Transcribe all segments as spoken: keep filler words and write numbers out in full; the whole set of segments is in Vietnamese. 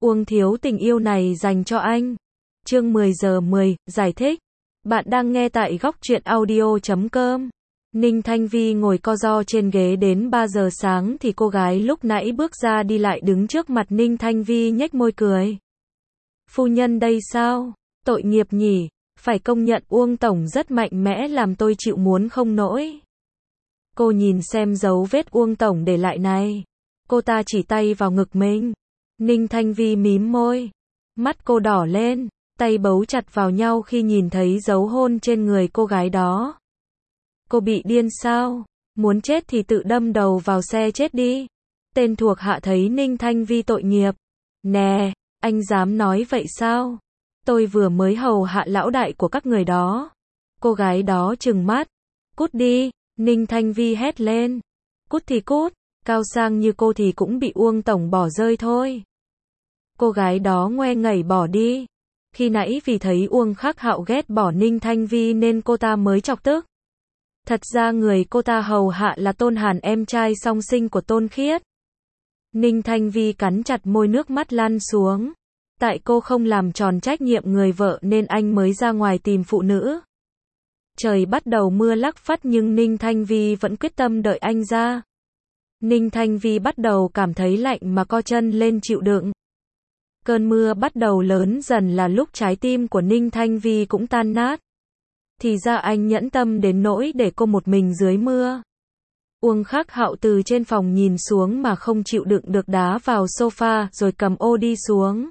Uông thiếu tình yêu này dành cho anh. Chương mười giờ mười, giải thích. Bạn đang nghe tại góc truyện audio chấm com. Ninh Thanh Vi ngồi co ro trên ghế đến ba giờ sáng thì cô gái lúc nãy bước ra đi lại đứng trước mặt Ninh Thanh Vi nhếch môi cười. Phu nhân đây sao? Tội nghiệp nhỉ, phải công nhận Uông tổng rất mạnh mẽ làm tôi chịu muốn không nổi. Cô nhìn xem dấu vết Uông tổng để lại này. Cô ta chỉ tay vào ngực mình. Ninh Thanh Vi mím môi. Mắt cô đỏ lên, tay bấu chặt vào nhau khi nhìn thấy dấu hôn trên người cô gái đó. Cô bị điên sao? Muốn chết thì tự đâm đầu vào xe chết đi. Tên thuộc hạ thấy Ninh Thanh Vi tội nghiệp. Nè, anh dám nói vậy sao? Tôi vừa mới hầu hạ lão đại của các người đó. Cô gái đó trừng mắt. Cút đi, Ninh Thanh Vi hét lên. Cút thì cút, cao sang như cô thì cũng bị Uông tổng bỏ rơi thôi. Cô gái đó ngoe ngẩy bỏ đi. Khi nãy vì thấy Uông Khắc Hạo ghét bỏ Ninh Thanh Vi nên cô ta mới chọc tức. Thật ra người cô ta hầu hạ là Tôn Hàn, em trai song sinh của Tôn Khiết. Ninh Thanh Vi cắn chặt môi, nước mắt lăn xuống. Tại cô không làm tròn trách nhiệm người vợ nên anh mới ra ngoài tìm phụ nữ. Trời bắt đầu mưa lắc phắt nhưng Ninh Thanh Vi vẫn quyết tâm đợi anh ra. Ninh Thanh Vi bắt đầu cảm thấy lạnh mà co chân lên chịu đựng. Cơn mưa bắt đầu lớn dần là lúc trái tim của Ninh Thanh Vi cũng tan nát. Thì ra anh nhẫn tâm đến nỗi để cô một mình dưới mưa. Uông Khắc Hạo từ trên phòng nhìn xuống mà không chịu đựng được đá vào sofa rồi cầm ô đi xuống.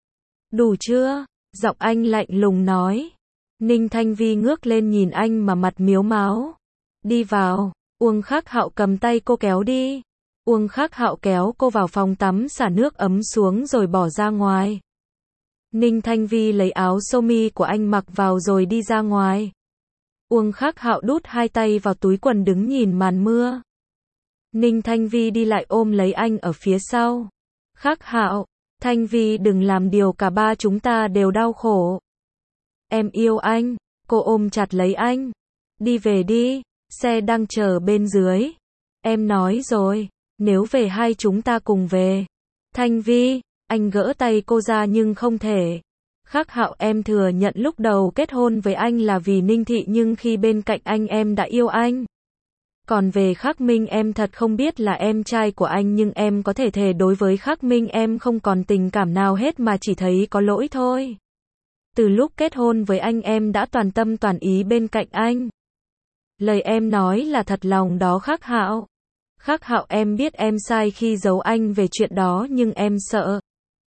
Đủ chưa? Giọng anh lạnh lùng nói. Ninh Thanh Vi ngước lên nhìn anh mà mặt miếu máu. Đi vào. Uông Khắc Hạo cầm tay cô kéo đi. Uông Khắc Hạo kéo cô vào phòng tắm xả nước ấm xuống rồi bỏ ra ngoài. Ninh Thanh Vi lấy áo sơ mi của anh mặc vào rồi đi ra ngoài. Uông Khắc Hạo đút hai tay vào túi quần đứng nhìn màn mưa. Ninh Thanh Vi đi lại ôm lấy anh ở phía sau. Khắc Hạo, Thanh Vi đừng làm điều cả ba chúng ta đều đau khổ. Em yêu anh. Cô ôm chặt lấy anh. Đi về đi, xe đang chờ bên dưới. Em nói rồi, nếu về hai chúng ta cùng về. Thanh Vi, anh gỡ tay cô ra nhưng không thể. Khắc Hạo, em thừa nhận lúc đầu kết hôn với anh là vì Ninh Thị nhưng khi bên cạnh anh em đã yêu anh. Còn về Khắc Minh em thật không biết là em trai của anh nhưng em có thể thề đối với Khắc Minh em không còn tình cảm nào hết mà chỉ thấy có lỗi thôi. Từ lúc kết hôn với anh em đã toàn tâm toàn ý bên cạnh anh. Lời em nói là thật lòng đó Khắc Hạo. Khắc Hạo, em biết em sai khi giấu anh về chuyện đó nhưng em sợ.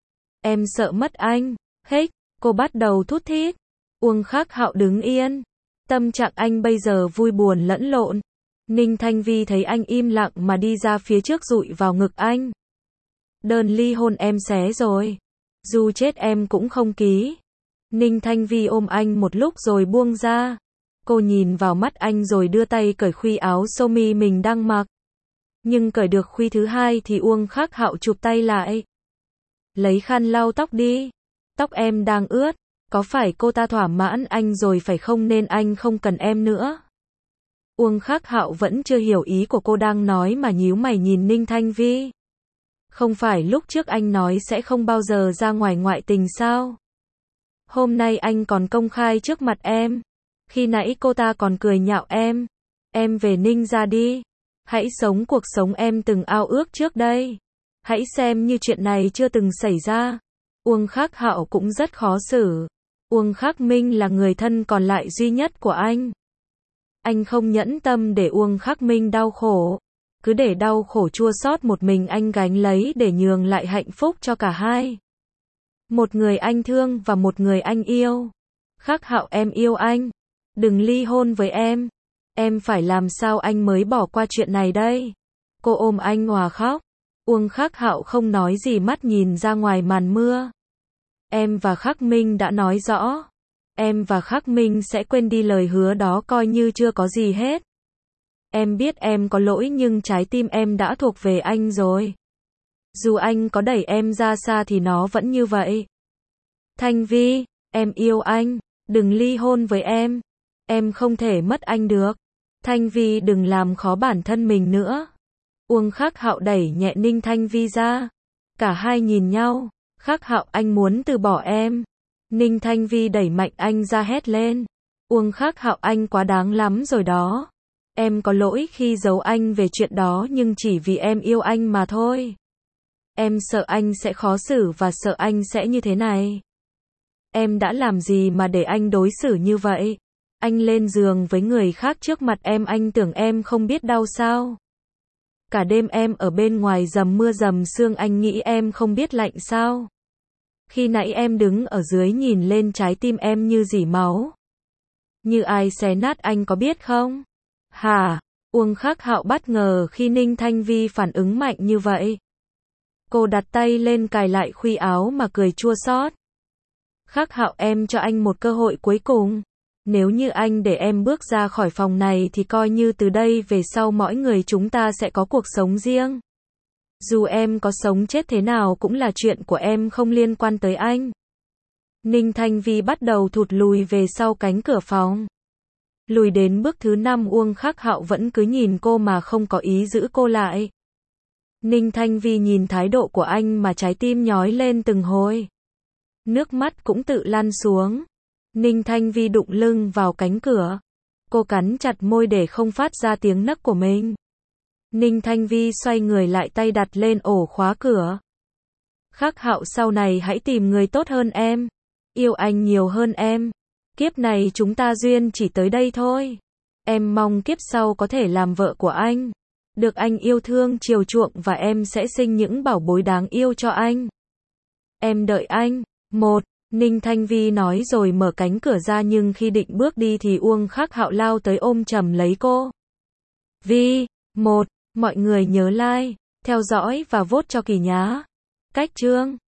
Em sợ mất anh. Hết, cô bắt đầu thút thít. Uông Khắc Hạo đứng yên. Tâm trạng anh bây giờ vui buồn lẫn lộn. Ninh Thanh Vi thấy anh im lặng mà đi ra phía trước dụi vào ngực anh. Đơn ly hôn em xé rồi. Dù chết em cũng không ký. Ninh Thanh Vi ôm anh một lúc rồi buông ra. Cô nhìn vào mắt anh rồi đưa tay cởi khuy áo sơ mi mình đang mặc. Nhưng cởi được khuy thứ hai thì Uông Khắc Hạo chụp tay lại. Lấy khăn lau tóc đi. Tóc em đang ướt. Có phải cô ta thỏa mãn anh rồi phải không nên anh không cần em nữa? Uông Khắc Hạo vẫn chưa hiểu ý của cô đang nói mà nhíu mày nhìn Ninh Thanh Vi. Không phải lúc trước anh nói sẽ không bao giờ ra ngoài ngoại tình sao? Hôm nay anh còn công khai trước mặt em. Khi nãy cô ta còn cười nhạo em. Em về Ninh ra đi. Hãy sống cuộc sống em từng ao ước trước đây. Hãy xem như chuyện này chưa từng xảy ra. Uông Khắc Hạo cũng rất khó xử. Uông Khắc Minh là người thân còn lại duy nhất của anh. Anh không nhẫn tâm để Uông Khắc Minh đau khổ. Cứ để đau khổ chua xót một mình anh gánh lấy để nhường lại hạnh phúc cho cả hai. Một người anh thương và một người anh yêu. Khắc Hạo, em yêu anh. Đừng ly hôn với em. Em phải làm sao anh mới bỏ qua chuyện này đây? Cô ôm anh òa khóc. Uông Khắc Hạo không nói gì, mắt nhìn ra ngoài màn mưa. Em và Khắc Minh đã nói rõ. Em và Khắc Minh sẽ quên đi lời hứa đó coi như chưa có gì hết. Em biết em có lỗi nhưng trái tim em đã thuộc về anh rồi. Dù anh có đẩy em ra xa thì nó vẫn như vậy. Thanh Vi, em yêu anh. Đừng ly hôn với em. Em không thể mất anh được. Thanh Vi đừng làm khó bản thân mình nữa. Uông Khắc Hạo đẩy nhẹ Ninh Thanh Vi ra. Cả hai nhìn nhau. Khắc Hạo, anh muốn từ bỏ em. Ninh Thanh Vi đẩy mạnh anh ra hét lên. Uông Khắc Hạo, anh quá đáng lắm rồi đó. Em có lỗi khi giấu anh về chuyện đó nhưng chỉ vì em yêu anh mà thôi. Em sợ anh sẽ khó xử và sợ anh sẽ như thế này. Em đã làm gì mà để anh đối xử như vậy? Anh lên giường với người khác trước mặt em, anh tưởng em không biết đau sao? Cả đêm em ở bên ngoài dầm mưa dầm sương, anh nghĩ em không biết lạnh sao? Khi nãy em đứng ở dưới nhìn lên trái tim em như rỉ máu. Như ai xé nát, anh có biết không? Hả? Uông Khắc Hạo bất ngờ khi Ninh Thanh Vi phản ứng mạnh như vậy. Cô đặt tay lên cài lại khuy áo mà cười chua xót. Khắc Hạo, em cho anh một cơ hội cuối cùng. Nếu như anh để em bước ra khỏi phòng này thì coi như từ đây về sau mỗi người chúng ta sẽ có cuộc sống riêng. Dù em có sống chết thế nào cũng là chuyện của em, không liên quan tới anh. Ninh Thanh Vi bắt đầu thụt lùi về sau cánh cửa phòng. Lùi đến bước thứ năm, Uông Khắc Hạo vẫn cứ nhìn cô mà không có ý giữ cô lại. Ninh Thanh Vi nhìn thái độ của anh mà trái tim nhói lên từng hồi. Nước mắt cũng tự lăn xuống. Ninh Thanh Vi đụng lưng vào cánh cửa. Cô cắn chặt môi để không phát ra tiếng nấc của mình. Ninh Thanh Vi xoay người lại, tay đặt lên ổ khóa cửa. Khắc Hạo, sau này hãy tìm người tốt hơn em. Yêu anh nhiều hơn em. Kiếp này chúng ta duyên chỉ tới đây thôi. Em mong kiếp sau có thể làm vợ của anh. Được anh yêu thương chiều chuộng và em sẽ sinh những bảo bối đáng yêu cho anh. Em đợi anh. Một. Ninh Thanh Vi nói rồi mở cánh cửa ra, nhưng khi định bước đi thì Uông Khắc Hạo lao tới ôm chầm lấy cô. Vi. Một. Mọi người nhớ like, theo dõi và vote cho Kỳ nhá. Cách chương